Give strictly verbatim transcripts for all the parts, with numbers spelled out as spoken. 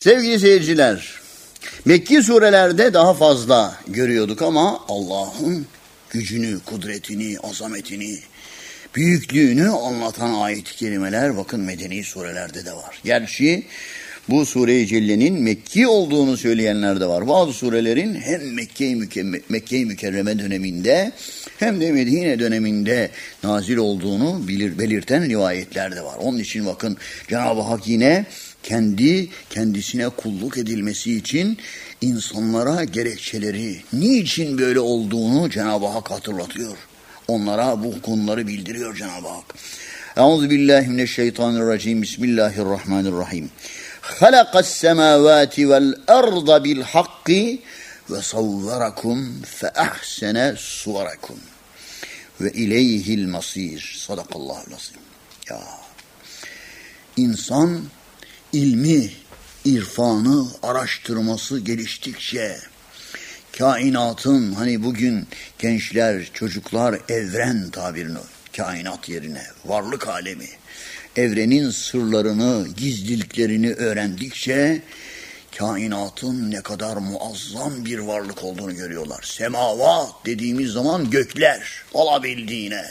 Sevgili seyirciler, Mekki surelerde daha fazla görüyorduk ama Allah'ın gücünü, kudretini, azametini, büyüklüğünü anlatan ayet-i kerimeler bakın medeni surelerde de var. Gerçi bu sure-i cellenin Mekki olduğunu söyleyenler de var. Bazı surelerin hem Mekke-i Mükerreme, Mekke-i Mükerreme döneminde hem de Medine döneminde nazil olduğunu bilir, belirten rivayetler de var. Onun için bakın Cenab-ı Hak yine kendi kendisine kulluk edilmesi için insanlara gerekçeleri, niçin böyle olduğunu Cenab-ı Hak hatırlatıyor. Onlara bu konuları bildiriyor Cenab-ı Hak. Euzubillahimineşşeytanirracim. Bismillahirrahmanirrahim. Halakas semavati vel arda bil hakki ve savvarakum fe ahsene suvarakum ve ileyhil masir. Sadakallahul azim. Ya insan ilmi, irfanı, araştırması geliştikçe kainatın, hani bugün gençler, çocuklar evren tabirini, kainat yerine varlık alemi, evrenin sırlarını, gizliliklerini öğrendikçe kainatın ne kadar muazzam bir varlık olduğunu görüyorlar. Semavat dediğimiz zaman gökler alabildiğine,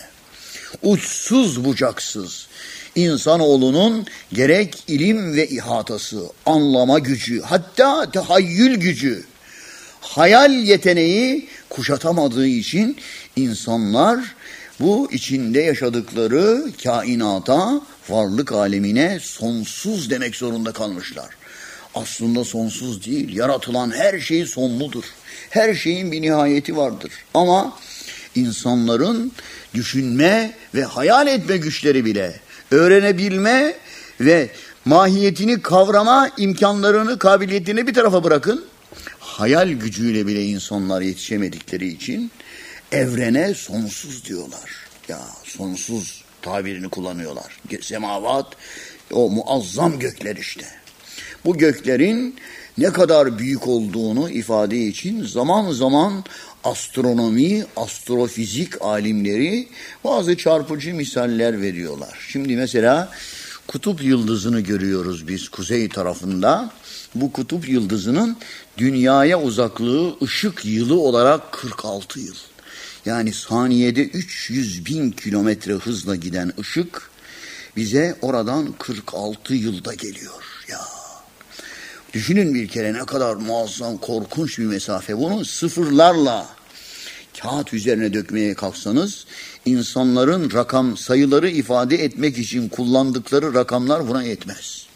uçsuz bucaksız, İnsanoğlunun gerek ilim ve ihatası, anlama gücü, hatta tahayyül gücü, hayal yeteneği kuşatamadığı için insanlar bu içinde yaşadıkları kainata, varlık alemine sonsuz demek zorunda kalmışlar. Aslında sonsuz değil, yaratılan her şey sonludur. Her şeyin bir nihayeti vardır. Ama insanların düşünme ve hayal etme güçleri bile, öğrenebilme ve mahiyetini kavrama imkanlarını, kabiliyetini bir tarafa bırakın. Hayal gücüyle bile insanlar yetişemedikleri için evrene sonsuz diyorlar. Ya sonsuz tabirini kullanıyorlar. Semavat, o muazzam gökler işte. Bu göklerin ne kadar büyük olduğunu ifade için zaman zaman astronomi, astrofizik alimleri bazı çarpıcı misaller veriyorlar. Şimdi mesela kutup yıldızını görüyoruz biz kuzey tarafında. Bu kutup yıldızının dünyaya uzaklığı ışık yılı olarak kırk altı yıl. Yani saniyede üç yüz bin kilometre hızla giden ışık bize oradan kırk altı yılda geliyor. Ya düşünün bir kere ne kadar muazzam, korkunç bir mesafe. Bunu sıfırlarla kağıt üzerine dökmeye kalksanız, insanların rakam sayıları ifade etmek için kullandıkları rakamlar buna yetmez.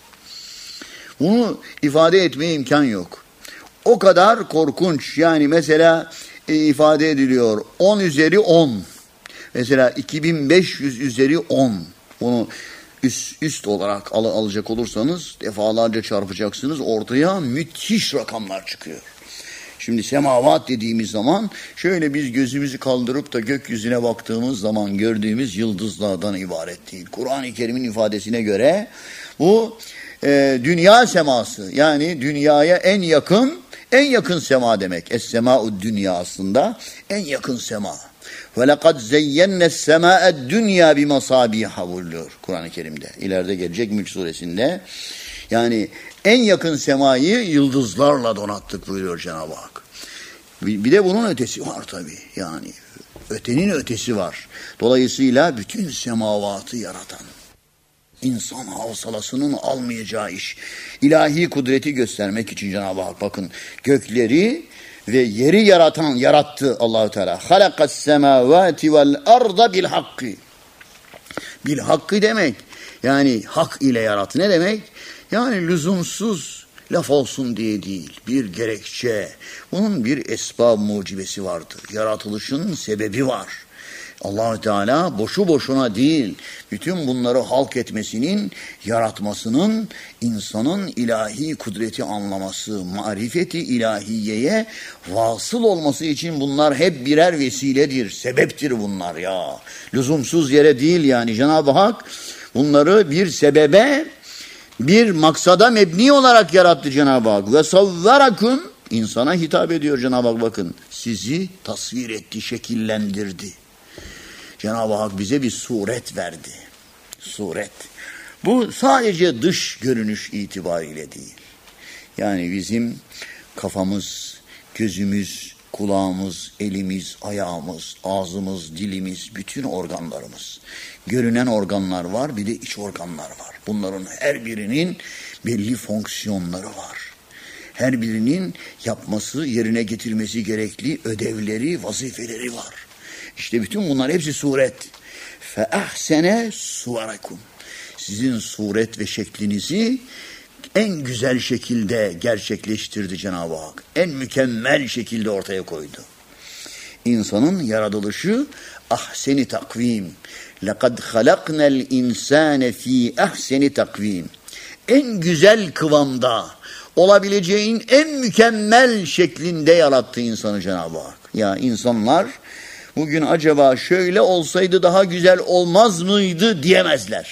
Bunu ifade etmeye imkan yok. O kadar korkunç. Yani mesela e, ifade ediliyor on üzeri on. Mesela iki bin beş yüz üzeri on. Bunu üst, üst olarak al, alacak olursanız defalarca çarpacaksınız. Ortaya müthiş rakamlar çıkıyor. Şimdi semavat dediğimiz zaman şöyle biz gözümüzü kaldırıp da gökyüzüne baktığımız zaman gördüğümüz yıldızlardan ibaret değil. Kur'an-ı Kerim'in ifadesine göre bu e, dünya seması, yani dünyaya en yakın en yakın sema demek. Es-sema'ud dünya aslında en yakın sema. Ve lekad zeyyennes sema'ed dünya bimasabiha buyuruyor Kur'an-ı Kerim'de. İleride gelecek Mülk suresinde. Yani en yakın semayı yıldızlarla donattık buyuruyor Cenab-ı Hak. Bir de bunun ötesi var tabii. Yani ötenin ötesi var. Dolayısıyla bütün semavatı yaratan, İnsan havsalasının almayacağı iş. İlahi kudreti göstermek için Cenab-ı Hak bakın gökleri ve yeri yaratan, yarattı Allah-u Teala. Halakas semavati vel arda bil hakkı. Bil hakkı demek. Yani hak ile yarattı. Ne demek? Yani lüzumsuz laf olsun diye değil. Bir gerekçe. Bunun bir esbab mucibesi vardır. Yaratılışın sebebi var. Allah-u Teala boşu boşuna değil, bütün bunları halk etmesinin, yaratmasının, insanın ilahi kudreti anlaması, marifeti ilahiyeye vasıl olması için bunlar hep birer vesiledir, sebeptir bunlar ya. Lüzumsuz yere değil yani Cenab-ı Hak bunları bir sebebe, bir maksada mebni olarak yarattı Cenab-ı Hak. Ve savvarakum, insana hitap ediyor Cenab-ı Hak bakın, sizi tasvir etti, şekillendirdi. Cenab-ı Hak bize bir suret verdi. Suret. Bu sadece dış görünüş itibariyle değil. Yani bizim kafamız, gözümüz, kulağımız, elimiz, ayağımız, ağzımız, dilimiz, bütün organlarımız. Görünen organlar var, bir de iç organlar var. Bunların her birinin belli fonksiyonları var. Her birinin yapması, yerine getirmesi gerekli ödevleri, vazifeleri var. İşte bütün bunlar hepsi suret. فَاَحْسَنَ سُوَرَكُمْ Sizin suret ve şeklinizi en güzel şekilde gerçekleştirdi Cenab-ı Hak. En mükemmel şekilde ortaya koydu. İnsanın yaratılışı ahseni takvim. لَقَدْ خَلَقْنَا الْاِنْسَانَ ف۪ي ahseni takvim. En güzel kıvamda, olabileceğin en mükemmel şeklinde yarattı insanı Cenab-ı Hak. Ya insanlar bugün acaba şöyle olsaydı daha güzel olmaz mıydı diyemezler.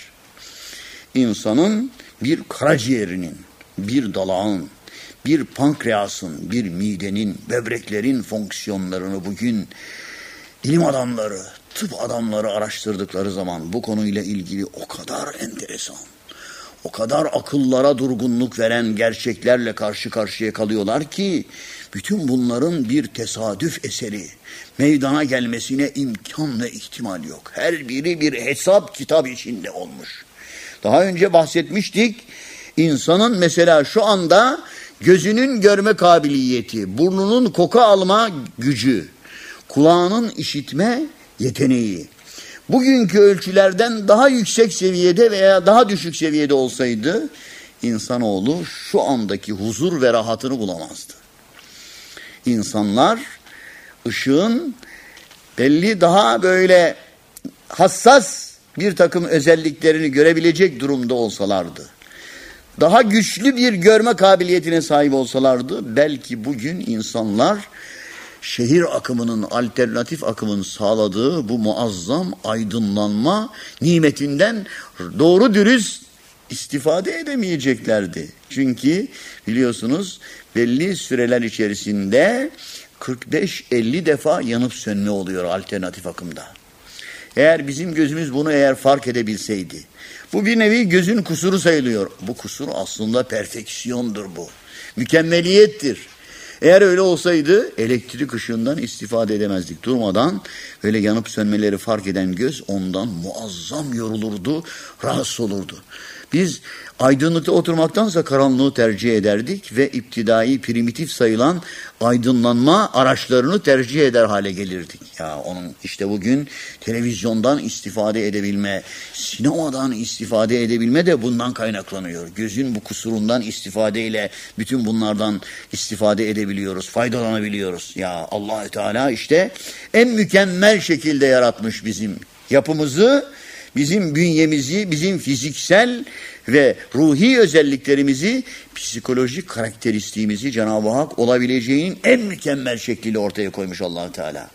İnsanın bir karaciğerinin, bir dalağın, bir pankreasın, bir midenin, böbreklerin fonksiyonlarını bugün ilim adamları, tıp adamları araştırdıkları zaman bu konuyla ilgili o kadar enteresan, o kadar akıllara durgunluk veren gerçeklerle karşı karşıya kalıyorlar ki bütün bunların bir tesadüf eseri, meydana gelmesine imkan ve ihtimal yok. Her biri bir hesap kitap içinde olmuş. Daha önce bahsetmiştik, insanın mesela şu anda gözünün görme kabiliyeti, burnunun koku alma gücü, kulağının işitme yeteneği, bugünkü ölçülerden daha yüksek seviyede veya daha düşük seviyede olsaydı, insanoğlu şu andaki huzur ve rahatını bulamazdı. İnsanlar ışığın belli daha böyle hassas bir takım özelliklerini görebilecek durumda olsalardı, daha güçlü bir görme kabiliyetine sahip olsalardı, belki bugün insanlar şehir akımının, alternatif akımın sağladığı bu muazzam aydınlanma nimetinden doğru dürüst istifade edemeyeceklerdi. Çünkü biliyorsunuz belli süreler içerisinde kırk beş elli defa yanıp sönme oluyor alternatif akımda. Eğer bizim gözümüz bunu eğer fark edebilseydi, bu bir nevi gözün kusuru sayılıyor. Bu kusur aslında perfeksiyondur bu. Mükemmeliyettir. Eğer öyle olsaydı elektrik ışığından istifade edemezdik. Durmadan böyle yanıp sönmeleri fark eden göz ondan muazzam yorulurdu, rahatsız olurdu. Biz aydınlıkta oturmaktansa karanlığı tercih ederdik ve iptidai primitif sayılan aydınlanma araçlarını tercih eder hale gelirdik. Ya onun işte bugün televizyondan istifade edebilme, sinemadan istifade edebilme de bundan kaynaklanıyor. Gözün bu kusurundan istifadeyle bütün bunlardan istifade edebiliyoruz, faydalanabiliyoruz. Ya Allah-u Teala işte en mükemmel şekilde yaratmış bizim yapımızı, bizim bünyemizi, bizim fiziksel ve ruhi özelliklerimizi, psikolojik karakteristiğimizi Cenab-ı Hak olabileceğinin en mükemmel şekliyle ortaya koymuş Allah-u Teala.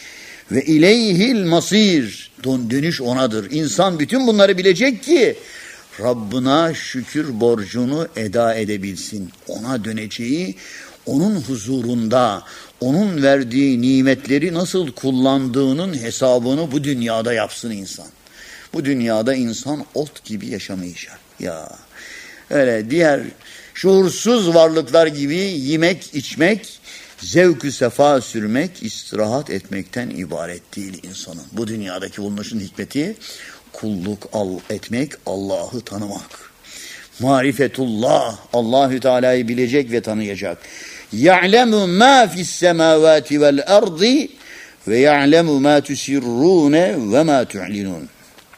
Ve ileyhil masir, dönüş onadır. İnsan bütün bunları bilecek ki Rabbına şükür borcunu eda edebilsin. Ona döneceği, onun huzurunda, onun verdiği nimetleri nasıl kullandığının hesabını bu dünyada yapsın insan. Bu dünyada insan ot gibi yaşamayacak. Ya öyle diğer şuursuz varlıklar gibi yemek, içmek, zevk-ü sefa sürmek, istirahat etmekten ibaret değil insanın. Bu dünyadaki bulunuşun hikmeti kulluk al etmek, Allah'ı tanımak. Marifetullah, Allahü Teala'yı bilecek ve tanıyacak. Ya'lemu ma fi's semavati vel ardi ve ya'lemu ma tusirrune ve ma tu'linun.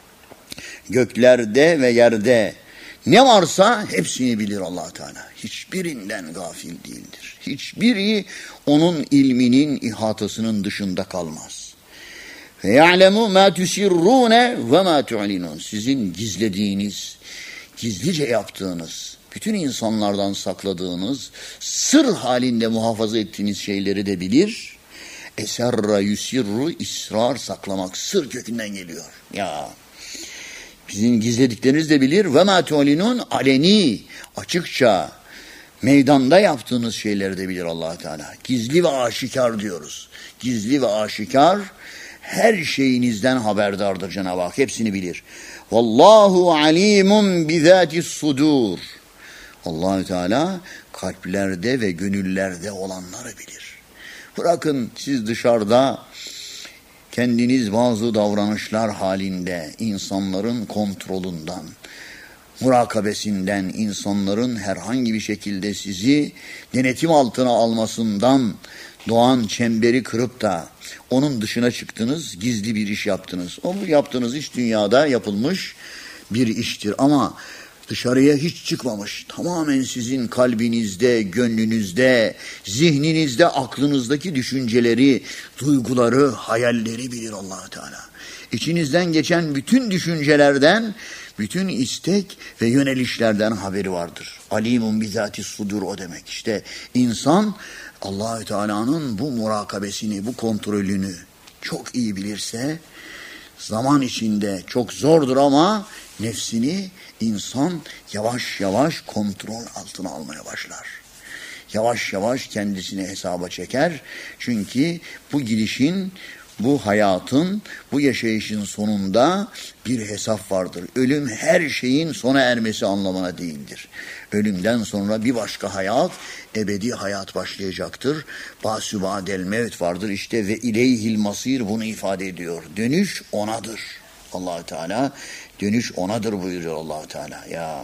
Göklerde ve yerde ne varsa hepsini bilir Allah Teala. Hiçbirinden gafil değildir. Hiçbiri onun ilminin ihatasının dışında kalmaz. Ve ya'lemu ma tusirrune ve ma tu'linun. Sizin gizlediğiniz, gizlice yaptığınız, bütün insanlardan sakladığınız, sır halinde muhafaza ettiğiniz şeyleri de bilir. Eserra yusirru, ısrar saklamak, sır kökünden geliyor. Ya sizin gizlediklerinizi de bilir. Ve ma tu'linun, aleni, açıkça meydanda yaptığınız şeyleri de bilir Allah Teala. Gizli ve aşikar diyoruz. Gizli ve aşikar her şeyinizden haberdardır Cenab-ı Hak. Hepsini bilir. Vallahu alimun bizatis sudur. Allahü Teala kalplerde ve gönüllerde olanları bilir. Bırakın siz dışarıda kendiniz bazı davranışlar halinde insanların kontrolünden, murakabesinden, insanların herhangi bir şekilde sizi denetim altına almasından doğan çemberi kırıp da onun dışına çıktınız, gizli bir iş yaptınız. O bu yaptığınız iş dünyada yapılmış bir iştir ama dışarıya hiç çıkmamış. Tamamen sizin kalbinizde, gönlünüzde, zihninizde, aklınızdaki düşünceleri, duyguları, hayalleri bilir Allah Teala. İçinizden geçen bütün düşüncelerden, bütün istek ve yönelişlerden haberi vardır. Alimun bizati sudur o demek. İşte insan Allahü Teala'nın bu murakabesini, bu kontrolünü çok iyi bilirse zaman içinde çok zordur ama nefsini insan yavaş yavaş kontrol altına almaya başlar. Yavaş yavaş kendisini hesaba çeker. Çünkü bu gidişin, bu hayatın, bu yaşayışın sonunda bir hesap vardır. Ölüm her şeyin sona ermesi anlamına değildir. Ölümden sonra bir başka hayat, ebedi hayat başlayacaktır. Basübadel mevt vardır. İşte ve ileyhil masir bunu ifade ediyor. Dönüş onadır. Allah Teala dönüş onadır buyuruyor Allah Teala. Ya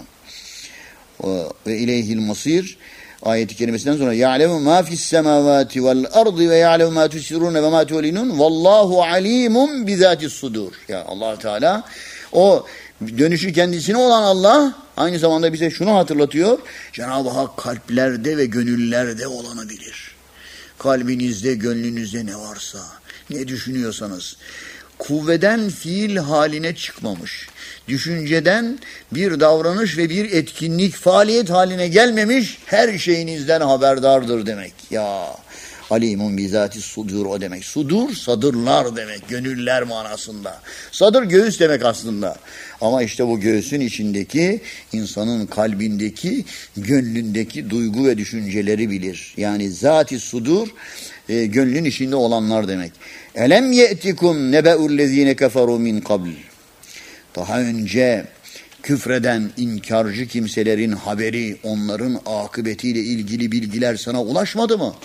ve ileyhil masir ayeti kerimesinden sonra ya'lemu ma fi's semavati vel ardı ve ya'lemu ma tusirrun ve ma tu'linun vallahu alimun bizatis sudur. Ya Allah Teala o dönüşü kendisine olan Allah aynı zamanda bize şunu hatırlatıyor. Cenab-ı Hak kalplerde ve gönüllerde olanı bilir. Kalbinizde, gönlünüzde ne varsa, ne düşünüyorsanız kuvveden fiil haline çıkmamış, düşünceden bir davranış ve bir etkinlik faaliyet haline gelmemiş, her şeyinizden haberdardır demek. Ya alimun bizati sudur o demek. Sudur sadırlar demek, gönüller manasında. Sadır göğüs demek aslında. Ama işte bu göğsün içindeki insanın kalbindeki, gönlündeki duygu ve düşünceleri bilir. Yani zati sudur e, gönlün içinde olanlar demek. Elem ye'tikum nebe'ullezine keferu min qabl. Daha önce küfreden inkarcı kimselerin haberi, onların akıbetiyle ilgili bilgiler sana ulaşmadı mı?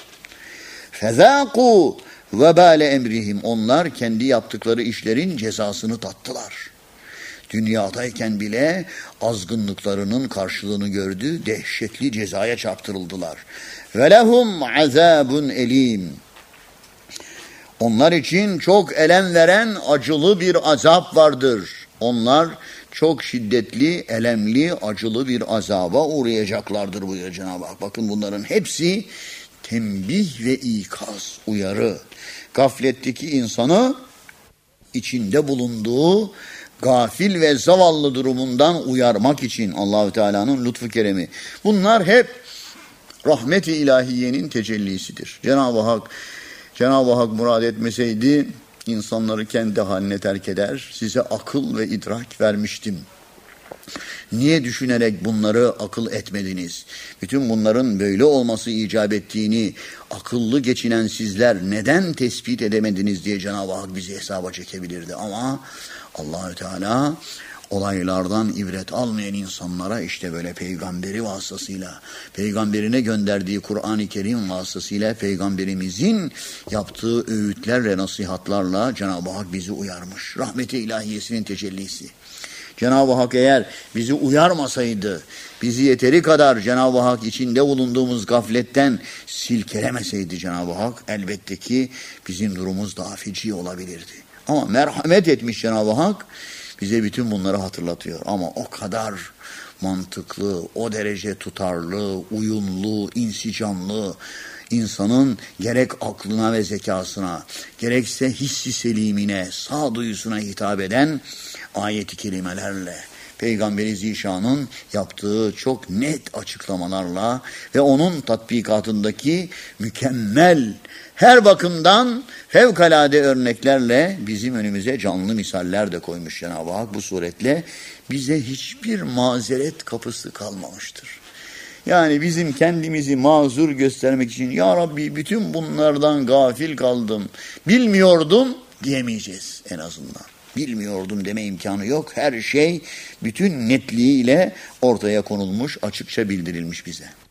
Fezâkû vebâle emrihim. Onlar kendi yaptıkları işlerin cezasını tattılar. Dünyadayken bile azgınlıklarının karşılığını gördü, dehşetli cezaya çarptırıldılar. Ve lehum azâbun elîm. Onlar için çok elem veren acılı bir azap vardır. Onlar çok şiddetli, elemli, acılı bir azaba uğrayacaklardır buyuruyor Cenab-ı Hak. Bakın bunların hepsi tembih ve ikaz, uyarı. Gafletteki insanı içinde bulunduğu gafil ve zavallı durumundan uyarmak için Allahü Teala'nın lütfu keremi. Bunlar hep rahmet-i ilahiyenin tecellisidir. Cenab-ı Hak Cenab-ı Hak murad etmeseydi insanları kendi haline terk eder. Size akıl ve idrak vermiştim. Niye düşünerek bunları akıl etmediniz? Bütün bunların böyle olması icap ettiğini akıllı geçinen sizler neden tespit edemediniz diye Cenab-ı Hak bizi hesaba çekebilirdi. Ama Allahü Teala olaylardan ibret almayan insanlara işte böyle peygamberi vasıtasıyla, peygamberine gönderdiği Kur'an-ı Kerim vasıtasıyla peygamberimizin yaptığı öğütlerle, nasihatlarla Cenab-ı Hak bizi uyarmış. Rahmet-i ilahiyesinin tecellisi. Cenab-ı Hak eğer bizi uyarmasaydı, bizi yeteri kadar Cenab-ı Hak içinde bulunduğumuz gafletten silkelemeseydi Cenab-ı Hak, elbette ki bizim durumumuz daha feci olabilirdi. Ama merhamet etmiş Cenab-ı Hak, bize bütün bunları hatırlatıyor. Ama o kadar mantıklı, o derece tutarlı, uyumlu, insicamlı, insanın gerek aklına ve zekasına, gerekse hissi selimine, sağduyusuna hitap eden ayet-i kerimelerle, Peygamberi Zişan'ın yaptığı çok net açıklamalarla ve onun tatbikatındaki mükemmel, her bakımdan fevkalade örneklerle bizim önümüze canlı misaller de koymuş Cenab-ı Hak. Bu suretle bize hiçbir mazeret kapısı kalmamıştır. Yani bizim kendimizi mazur göstermek için ya Rabbi bütün bunlardan gafil kaldım, bilmiyordum diyemeyeceğiz en azından. bilmiyordum deme imkanı yok. Her şey bütün netliğiyle ortaya konulmuş, açıkça bildirilmiş bize.